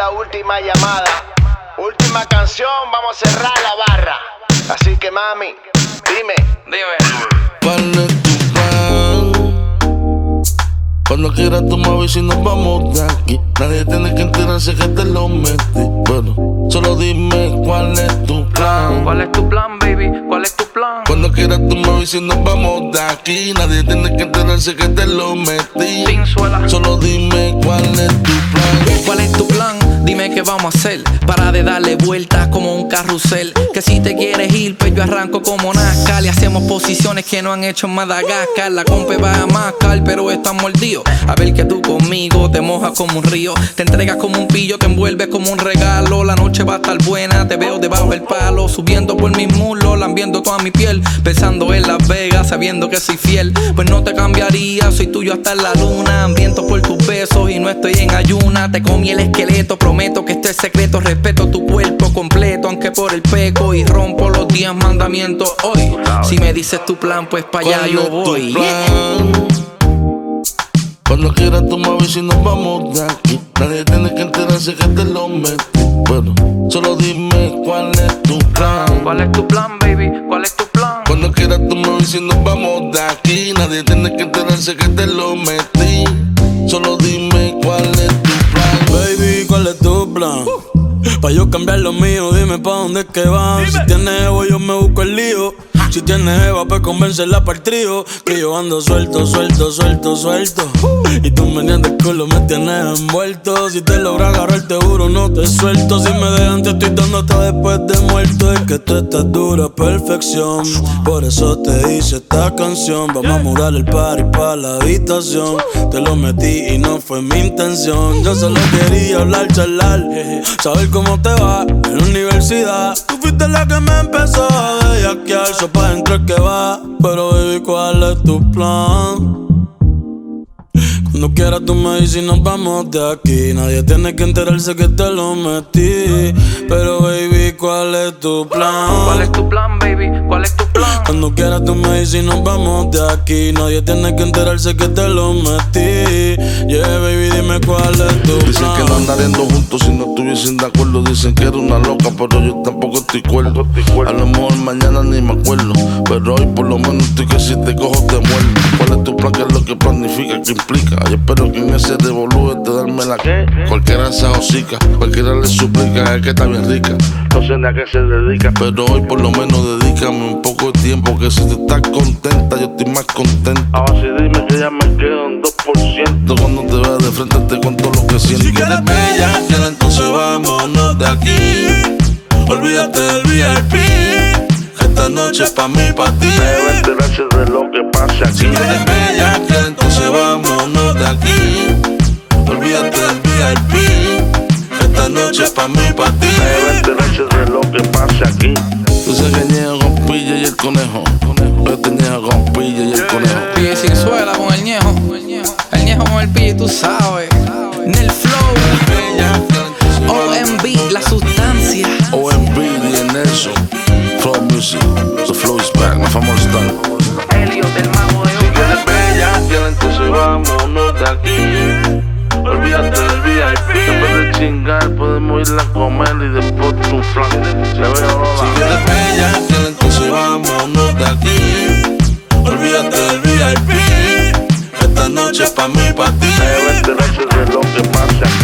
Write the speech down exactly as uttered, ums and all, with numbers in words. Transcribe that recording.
la última llamada. Última canción, vamos a cerrar la barra. Así que mami, dime, dime. ¿Cuál es tu plan? Cuando quieras tú me avisas y nos vamos de aquí. Nadie tiene que enterarse que te lo metí. Pero solo dime cuál es tu plan. ¿Cuál es tu plan, baby? ¿Cuál es tu plan? Cuando quieras tú me avisas y nos vamos de aquí. Nadie tiene que enterarse que te lo metí. Sin suela. Solo dime cuál es tu plan. ¿Cuál es tu plan? Dime qué vamos a hacer. Para de darle vueltas como un carrusel. Que si te quieres ir, pues yo arranco como NASCAR. Y hacemos posiciones que no han hecho en Madagascar. La compa va a mascar, pero está mordido. A ver que tú conmigo te mojas como un río. Te entregas como un pillo, te envuelves como un regalo. La noche va a estar buena, te veo debajo del palo. Subiendo por mis muslos, lambiendo toda mi piel. Pensando en Las Vegas, sabiendo que soy fiel. Pues no te cambiaría, soy tuyo hasta en la luna. Hambriento por tus besos y no estoy en ayuna. Te comí el esqueleto, prometo que esto es secreto. Respeto tu cuerpo completo, aunque por el peco. Y rompo los diez mandamientos hoy. Si me dices tu plan, pues pa' allá yo voy. Cuando quieras tú me avisas y nos vamos de aquí. Nadie tiene que enterarse que te lo metí. Pero solo dime cuál es tu plan. ¿Cuál es tu plan, baby? ¿Cuál es tu plan? Cuando quieras tú me avisas y nos vamos de aquí. Nadie tiene que enterarse que te lo metí. Solo dime cuál es tu plan. Baby, ¿cuál es tu plan? Uh. Pa' yo cambiar lo mío, dime pa' dónde es que van. Si tienes ego, yo me busco el lío. Si tienes Eva, pues convencerla para el trío. Que yo ando suelto, suelto, suelto, suelto. Y tú me el culo, me tienes envuelto. Si te logra agarrar, te juro, no te suelto. Si me dejan, te estoy dando hasta después de muerto. Es que tú estás dura, perfección. Por eso te hice esta canción. Vamos a mudar el party pa' la habitación. Te lo metí y no fue mi intención. Yo solo quería hablar, charlar, saber cómo te va en la universidad. Tú fuiste la que me empezó a bellaquear. Pa' dentro es que va, pero baby, ¿cuál es tu plan? Cuando quieras tú me dices y nos vamos de aquí. Nadie tiene que enterarse que te lo metí. Pero baby, ¿cuál es tu plan? ¿Cuál es tu plan, baby? ¿Cuál es tu plan? Cuando quieras tú me dices y nos vamos de aquí. Nadie tiene que enterarse que te lo metí. Yeah, baby, dime cuál es tu plan. Dicen que no andaríamos juntos si no estuviesen de acuerdo. Dicen que era una loca, pero yo tampoco estoy cuerdo. A lo mejor mañana ni me acuerdo, pero hoy por lo menos estoy que si te cojo te muerdo. ¿Cuál es tu plan? ¿Qué es lo que planifica? ¿Qué implica? Yo espero que en ese revolú de darme la que cualquiera se hocica, cualquiera le suplica, es que está bien rica. No sé ni a qué se dedica, pero hoy por lo menos dedícame un poco de tiempo. Que si tú estás contenta, yo estoy más contento. Ahora sí dime que ya me quedo en dos por ciento. Cuando te veas de frente te cuento lo que siento. Si quieres bella, que entonces vámonos de aquí. Olvídate del V I P. Esta noche es pa' mí, pa' ti. Debe enterarse de lo que pasa aquí. Si quieres bella, que entonces vámonos de aquí. Olvídate del V I P. Esta noche es pa' mí, pa' ti. Debe enterarse de lo que pasa aquí. Tú sabes que ñejo con pilla y el conejo. Yo te ñejo con pilla y el conejo. Pille sin suela con el ñejo. El ñejo con el pille, tú sabes. En el flow. O M B, la sustancia. O M B, D N S. Flow Music, the flow is back, my famoso style. Helio del mago de Si quieres bella, que entonces vámonos de aquí. Olvídate del V I P. En vez de chingar, podemos ir a comer y después tu flan. Se ve ahora. Si quieres bella, que entonces vámonos de aquí. Olvídate del V I P. Esta noche es pa' mí, pa' ti. Debe enterarse de lo que pasa.